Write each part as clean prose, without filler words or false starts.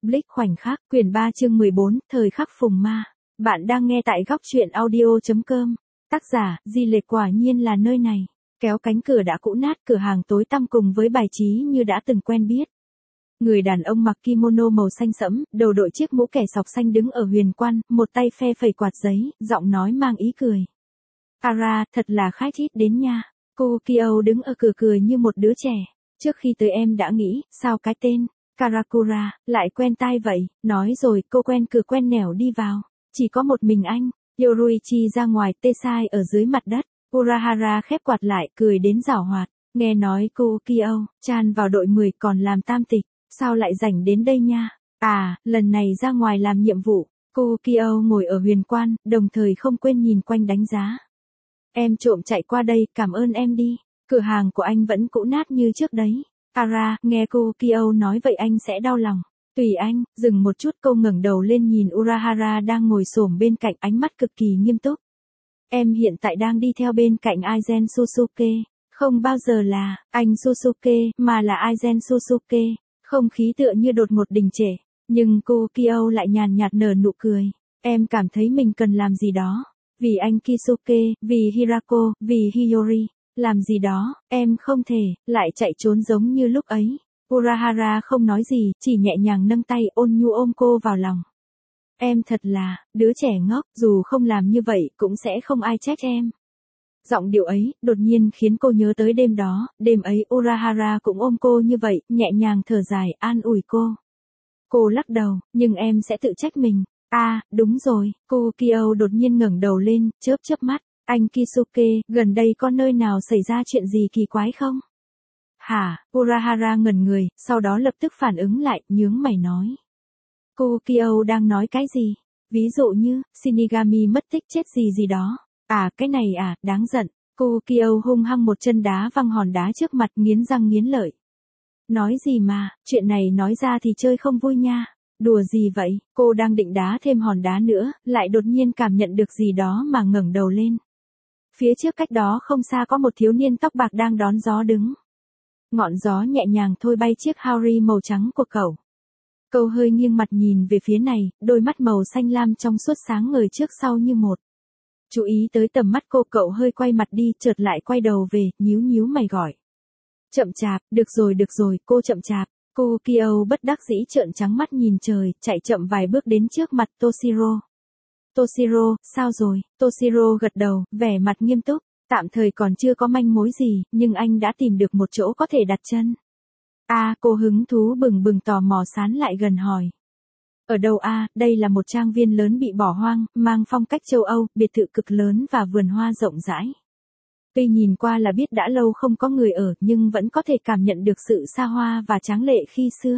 Blitz khoảnh khắc, quyển 3 chương 14, thời khắc phùng ma. Bạn đang nghe tại góc truyện audio.com. Tác giả, Di Lệ quả nhiên là nơi này. Kéo cánh cửa đã cũ nát, cửa hàng tối tăm cùng với bài trí như đã từng quen biết. Người đàn ông mặc kimono màu xanh sẫm, đầu đội chiếc mũ kẻ sọc xanh đứng ở huyền quan, một tay phe phẩy quạt giấy, giọng nói mang ý cười. Kara, thật là khách ít đến nha. Cô Kyo đứng ở cửa cười như một đứa trẻ. Trước khi tới em đã nghĩ, sao cái tên Karakura lại quen tai vậy, nói rồi cô quen cửa quen nẻo đi vào. Chỉ có một mình anh, Yoruichi ra ngoài tê sai ở dưới mặt đất. Urahara khép quạt lại cười đến giảo hoạt. Nghe nói cô Kyo chan vào đội 10 còn làm tam tịch, sao lại rảnh đến đây nha? À, lần này ra ngoài làm nhiệm vụ. Cô Kyo ngồi ở huyền quan, đồng thời không quên nhìn quanh đánh giá. Em trộm chạy qua đây, cảm ơn em đi. Cửa hàng của anh vẫn cũ nát như trước đấy. Kara, nghe cô Kyo nói vậy anh sẽ đau lòng. Tùy anh, dừng một chút cô ngẩng đầu lên nhìn Urahara đang ngồi xổm bên cạnh ánh mắt cực kỳ nghiêm túc. Em hiện tại đang đi theo bên cạnh Aizen Susuke. Không bao giờ là anh Susuke, mà là Aizen Susuke. Không khí tựa như đột ngột đình trệ. Nhưng cô Kyo lại nhàn nhạt nở nụ cười. Em cảm thấy mình cần làm gì đó. Vì anh Kisuke, vì Hirako, vì Hiyori. Làm gì đó, em không thể, lại chạy trốn giống như lúc ấy. Urahara không nói gì, chỉ nhẹ nhàng nâng tay ôn nhu ôm cô vào lòng. Em thật là, đứa trẻ ngốc, dù không làm như vậy cũng sẽ không ai trách em. Giọng điệu ấy, đột nhiên khiến cô nhớ tới đêm đó, đêm ấy Urahara cũng ôm cô như vậy, nhẹ nhàng thở dài, an ủi cô. Cô lắc đầu, nhưng em sẽ tự trách mình. À, đúng rồi, cô Kyo đột nhiên ngẩng đầu lên, chớp chớp mắt. Anh Kisuke, gần đây có nơi nào xảy ra chuyện gì kỳ quái không? Hả, Urahara ngẩn người, sau đó lập tức phản ứng lại, nhướng mày nói. Cô Kyo đang nói cái gì? Ví dụ như, Shinigami mất tích chết gì đó. À, cái này à, đáng giận. Cô Kyo hung hăng một chân đá văng hòn đá trước mặt nghiến răng nghiến lợi. Nói gì mà, chuyện này nói ra thì chơi không vui nha. Đùa gì vậy, cô đang định đá thêm hòn đá nữa, lại đột nhiên cảm nhận được gì đó mà ngẩng đầu lên. Phía trước cách đó không xa có một thiếu niên tóc bạc đang đón gió đứng. Ngọn gió nhẹ nhàng thôi bay chiếc Haori màu trắng của cậu. Cậu hơi nghiêng mặt nhìn về phía này, đôi mắt màu xanh lam trong suốt sáng ngời trước sau như một. Chú ý tới tầm mắt cô, cậu hơi quay mặt đi, chợt lại quay đầu về, nhíu mày gọi. Chậm chạp, được rồi, cô chậm chạp. Cô Kyo bất đắc dĩ trợn trắng mắt nhìn trời, chạy chậm vài bước đến trước mặt Toshiro. Toshiro, sao rồi? Toshiro gật đầu, vẻ mặt nghiêm túc. Tạm thời còn chưa có manh mối gì, nhưng anh đã tìm được một chỗ có thể đặt chân. À, cô hứng thú bừng bừng tò mò sán lại gần hỏi. Ở đâu à, đây là một trang viên lớn bị bỏ hoang, mang phong cách châu Âu, biệt thự cực lớn và vườn hoa rộng rãi. Tuy nhìn qua là biết đã lâu không có người ở, nhưng vẫn có thể cảm nhận được sự xa hoa và tráng lệ khi xưa.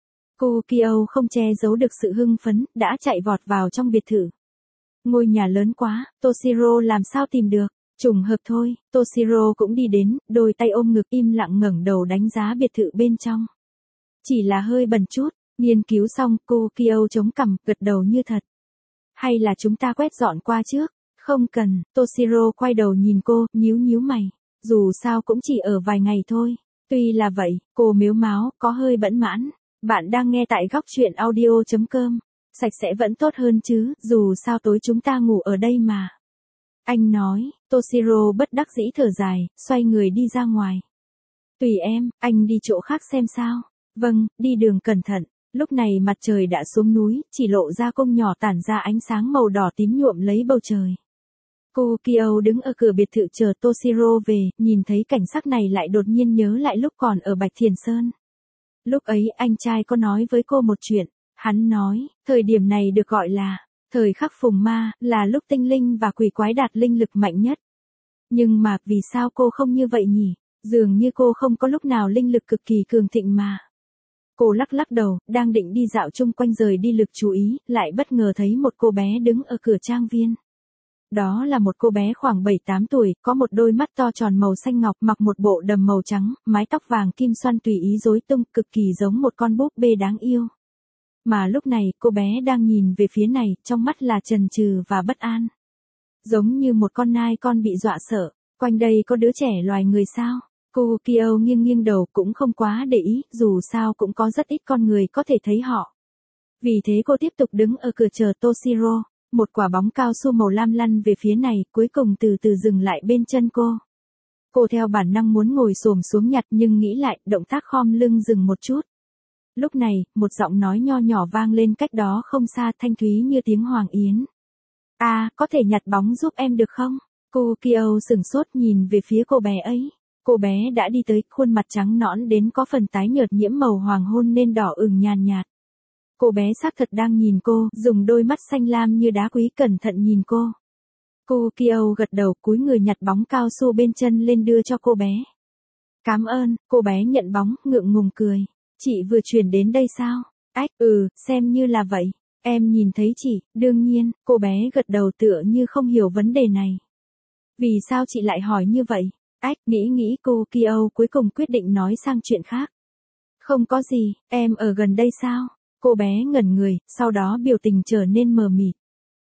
Cô Kyo không che giấu được sự hưng phấn, đã chạy vọt vào trong biệt thự. Ngôi nhà lớn quá, Toshiro làm sao tìm được, trùng hợp thôi, Toshiro cũng đi đến, đôi tay ôm ngực im lặng ngẩng đầu đánh giá biệt thự bên trong. Chỉ là hơi bẩn chút, nghiên cứu xong, cô Kyo chống cằm, gật đầu như thật. Hay là chúng ta quét dọn qua trước? Không cần, Toshiro quay đầu nhìn cô, nhíu mày. Dù sao cũng chỉ ở vài ngày thôi. Tuy là vậy, cô mếu máo, có hơi bẫn mãn. Bạn đang nghe tại góc truyện audio.com. Sạch sẽ vẫn tốt hơn chứ, dù sao tối chúng ta ngủ ở đây mà. Anh nói, Toshiro bất đắc dĩ thở dài, xoay người đi ra ngoài. Tùy em, anh đi chỗ khác xem sao. Vâng, đi đường cẩn thận. Lúc này mặt trời đã xuống núi, chỉ lộ ra cung nhỏ tản ra ánh sáng màu đỏ tím nhuộm lấy bầu trời. Cô Kyo đứng ở cửa biệt thự chờ Toshiro về, nhìn thấy cảnh sắc này lại đột nhiên nhớ lại lúc còn ở Bạch Thiền Sơn. Lúc ấy anh trai có nói với cô một chuyện. Hắn nói, thời điểm này được gọi là thời khắc phùng ma, là lúc tinh linh và quỷ quái đạt linh lực mạnh nhất. Nhưng mà, vì sao cô không như vậy nhỉ? Dường như cô không có lúc nào linh lực cực kỳ cường thịnh mà. Cô lắc đầu, đang định đi dạo chung quanh rời đi lực chú ý, lại bất ngờ thấy một cô bé đứng ở cửa trang viên. Đó là một cô bé khoảng 7-8 tuổi, có một đôi mắt to tròn màu xanh ngọc, mặc một bộ đầm màu trắng, mái tóc vàng kim xoăn tùy ý rối tung, cực kỳ giống một con búp bê đáng yêu. Mà lúc này, cô bé đang nhìn về phía này, trong mắt là chần chừ và bất an. Giống như một con nai con bị dọa sợ, quanh đây có đứa trẻ loài người sao? Cô Kyo nghiêng đầu cũng không quá để ý, dù sao cũng có rất ít con người có thể thấy họ. Vì thế cô tiếp tục đứng ở cửa chờ Toshiro. Một quả bóng cao su màu lam lăn về phía này, cuối cùng từ từ dừng lại bên chân cô. Cô theo bản năng muốn ngồi xổm xuống nhặt nhưng nghĩ lại, động tác khom lưng dừng một chút. Lúc này, một giọng nói nho nhỏ vang lên cách đó không xa, thanh thúy như tiếng Hoàng Yến. Có thể nhặt bóng giúp em được không? Cô Kyo sửng sốt nhìn về phía cô bé ấy. Cô bé đã đi tới, khuôn mặt trắng nõn đến có phần tái nhợt nhiễm màu hoàng hôn nên đỏ ửng nhàn nhạt. Cô bé xác thật đang nhìn cô, dùng đôi mắt xanh lam như đá quý cẩn thận nhìn cô. Cô Kyo gật đầu, cúi người nhặt bóng cao su bên chân lên đưa cho cô bé. Cảm ơn, cô bé nhận bóng, ngượng ngùng cười. Chị vừa chuyển đến đây sao? Xem như là vậy. Em nhìn thấy chị, đương nhiên, cô bé gật đầu tựa như không hiểu vấn đề này. Vì sao chị lại hỏi như vậy? Nghĩ cô Kyo cuối cùng quyết định nói sang chuyện khác. Không có gì, em ở gần đây sao? Cô bé ngẩn người, sau đó biểu tình trở nên mờ mịt.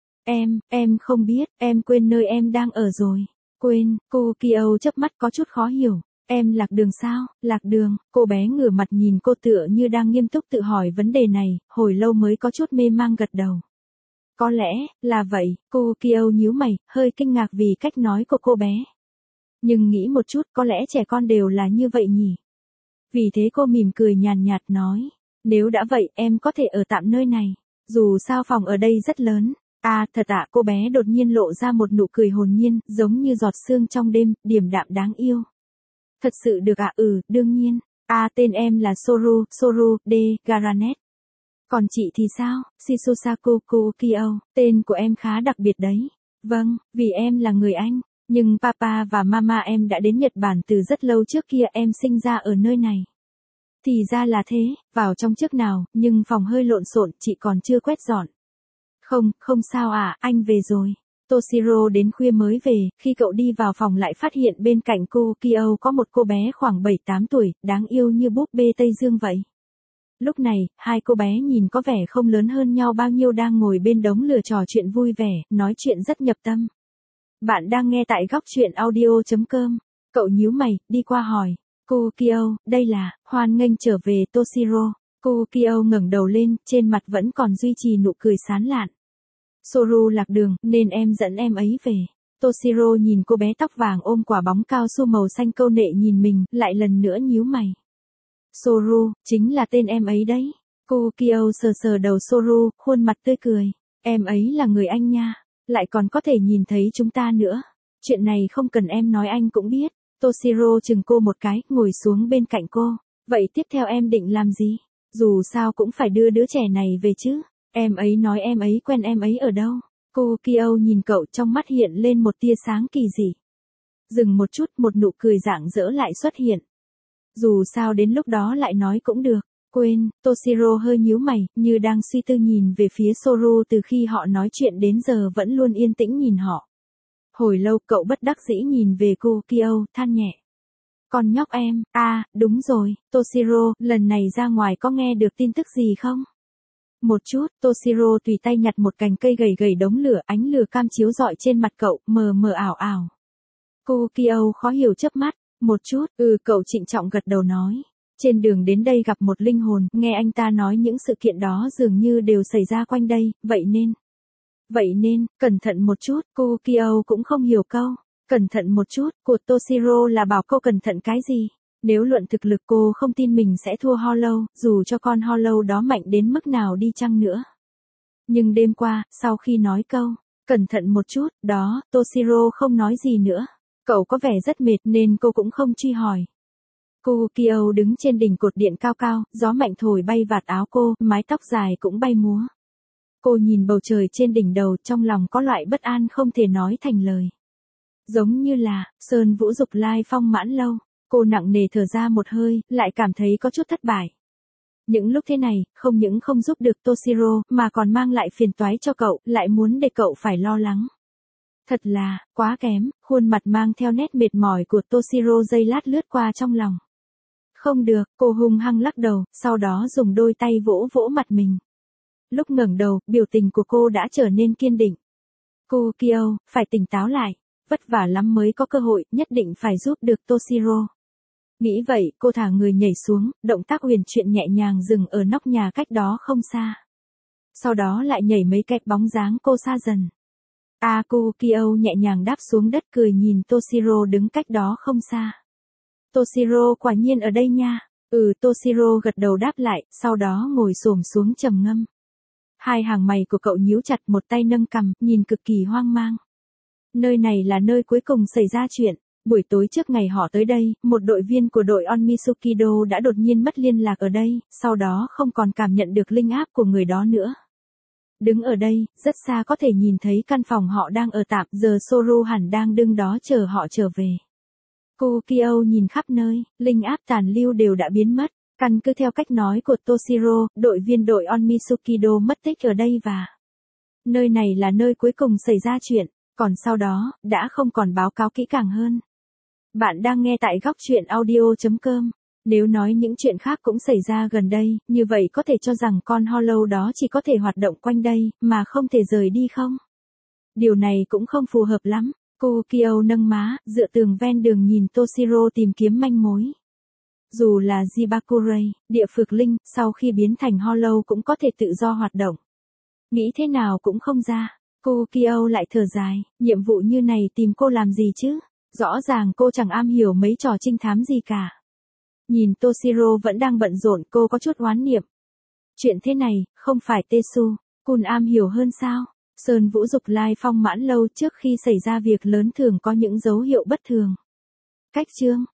Em không biết, em quên nơi em đang ở rồi. Quên, cô Kyo chớp mắt có chút khó hiểu. Em lạc đường sao? Lạc đường, cô bé ngửa mặt nhìn cô tựa như đang nghiêm túc tự hỏi vấn đề này, hồi lâu mới có chút mê mang gật đầu. Có lẽ, là vậy, cô Kyo nhíu mày, hơi kinh ngạc vì cách nói của cô bé. Nhưng nghĩ một chút, có lẽ trẻ con đều là như vậy nhỉ? Vì thế cô mỉm cười nhàn nhạt nói. Nếu đã vậy, em có thể ở tạm nơi này. Dù sao phòng ở đây rất lớn. Thật ạ, cô bé đột nhiên lộ ra một nụ cười hồn nhiên, giống như giọt sương trong đêm, điềm đạm đáng yêu. Thật sự được ạ, đương nhiên. Tên em là Soru de Garanet. Còn chị thì sao? Shizusaku Kyo, tên của em khá đặc biệt đấy. Vâng, vì em là người Anh. Nhưng papa và mama em đã đến Nhật Bản từ rất lâu trước kia, em sinh ra ở nơi này. Thì ra là thế, vào trong trước nào, nhưng phòng hơi lộn xộn, chị còn chưa quét dọn. Không sao anh về rồi. Toshiro đến khuya mới về, khi cậu đi vào phòng lại phát hiện bên cạnh cô Kyo có một cô bé khoảng 7-8 tuổi, đáng yêu như búp bê Tây Dương vậy. Lúc này, hai cô bé nhìn có vẻ không lớn hơn nhau bao nhiêu đang ngồi bên đống lửa trò chuyện vui vẻ, nói chuyện rất nhập tâm. Bạn đang nghe tại góc truyện audio.com. Cậu nhíu mày, đi qua hỏi. Cô Kyo, đây là, hoan nghênh trở về Toshiro. Cô Kyo ngẩng đầu lên, trên mặt vẫn còn duy trì nụ cười sán lạn. Soru lạc đường, nên em dẫn em ấy về. Toshiro nhìn cô bé tóc vàng ôm quả bóng cao su màu xanh câu nệ nhìn mình, lại lần nữa nhíu mày. Soru, chính là tên em ấy đấy. Cô Kyo sờ sờ đầu Soru, khuôn mặt tươi cười. Em ấy là người Anh nha, lại còn có thể nhìn thấy chúng ta nữa. Chuyện này không cần em nói anh cũng biết. Toshiro chừng cô một cái, ngồi xuống bên cạnh cô. Vậy tiếp theo em định làm gì? Dù sao cũng phải đưa đứa trẻ này về chứ. Em ấy nói em ấy quen em ấy ở đâu? Cô Kyo nhìn cậu, trong mắt hiện lên một tia sáng kỳ dị. Dừng một chút, một nụ cười rạng rỡ lại xuất hiện. Dù sao đến lúc đó lại nói cũng được. Quên, Toshiro hơi nhíu mày, như đang suy tư nhìn về phía Soru, từ khi họ nói chuyện đến giờ vẫn luôn yên tĩnh nhìn họ. Hồi lâu cậu bất đắc dĩ nhìn về cô Kyo, than nhẹ. Con nhóc em, đúng rồi, Toshiro, lần này ra ngoài có nghe được tin tức gì không? Một chút, Toshiro tùy tay nhặt một cành cây gầy gầy đống lửa, ánh lửa cam chiếu rọi trên mặt cậu, mờ mờ ảo ảo. Cô Kyo khó hiểu chớp mắt, một chút, cậu trịnh trọng gật đầu nói. Trên đường đến đây gặp một linh hồn, nghe anh ta nói những sự kiện đó dường như đều xảy ra quanh đây, vậy nên, cẩn thận một chút, cô Kyo cũng không hiểu câu. Cẩn thận một chút, của Toshiro là bảo cô cẩn thận cái gì? Nếu luận thực lực cô không tin mình sẽ thua Hollow, dù cho con Hollow đó mạnh đến mức nào đi chăng nữa. Nhưng đêm qua, sau khi nói câu, cẩn thận một chút, đó, Toshiro không nói gì nữa. Cậu có vẻ rất mệt nên cô cũng không truy hỏi. Cô Kyo đứng trên đỉnh cột điện cao cao, gió mạnh thổi bay vạt áo cô, mái tóc dài cũng bay múa. Cô nhìn bầu trời trên đỉnh đầu, trong lòng có loại bất an không thể nói thành lời. Giống như là, sơn vũ dục lai phong mãn lâu, cô nặng nề thở ra một hơi, lại cảm thấy có chút thất bại. Những lúc thế này, không những không giúp được Toshiro, mà còn mang lại phiền toái cho cậu, lại muốn để cậu phải lo lắng. Thật là, quá kém, khuôn mặt mang theo nét mệt mỏi của Toshiro giây lát lướt qua trong lòng. Không được, cô hung hăng lắc đầu, sau đó dùng đôi tay vỗ vỗ mặt mình. Lúc ngẩng đầu, biểu tình của cô đã trở nên kiên định. Cô Kyo, phải tỉnh táo lại, vất vả lắm mới có cơ hội, nhất định phải giúp được Toshiro. Nghĩ vậy, cô thả người nhảy xuống, động tác huyền chuyển nhẹ nhàng dừng ở nóc nhà cách đó không xa. sau đó lại nhảy mấy kẹp bóng dáng cô xa dần. Akukio nhẹ nhàng đáp xuống đất cười nhìn Toshiro đứng cách đó không xa. Toshiro quả nhiên ở đây nha. Toshiro gật đầu đáp lại, sau đó ngồi xổm xuống trầm ngâm. Hai hàng mày của cậu nhíu chặt, một tay nâng cằm, nhìn cực kỳ hoang mang. Nơi này là nơi cuối cùng xảy ra chuyện. Buổi tối trước ngày họ tới đây, một đội viên của đội Onmitsukido đã đột nhiên mất liên lạc ở đây, sau đó không còn cảm nhận được linh áp của người đó nữa. Đứng ở đây, rất xa có thể nhìn thấy căn phòng họ đang ở tạm, giờ Soru hẳn đang đứng đó chờ họ trở về. Kukio nhìn khắp nơi, linh áp tàn lưu đều đã biến mất. Căn cứ theo cách nói của Toshiro, đội viên đội Onmitsukido mất tích ở đây và nơi này là nơi cuối cùng xảy ra chuyện, còn sau đó, đã không còn báo cáo kỹ càng hơn. Bạn đang nghe tại góc truyện audio.com. Nếu nói những chuyện khác cũng xảy ra gần đây, như vậy có thể cho rằng con Hollow đó chỉ có thể hoạt động quanh đây, mà không thể rời đi không? Điều này cũng không phù hợp lắm. Kukio nâng má, dựa tường ven đường nhìn Toshiro tìm kiếm manh mối. Dù là Jibakurei, địa phược linh, sau khi biến thành Hollow cũng có thể tự do hoạt động. Nghĩ thế nào cũng không ra. Kukio lại thở dài, nhiệm vụ như này tìm cô làm gì chứ? Rõ ràng cô chẳng am hiểu mấy trò trinh thám gì cả. Nhìn Toshiro vẫn đang bận rộn, cô có chút oán niệm. Chuyện thế này, không phải Tetsu-kun am hiểu hơn sao? Sơn Vũ Dục Lai Phong mãn lâu trước khi xảy ra việc lớn thường có những dấu hiệu bất thường. Cách chương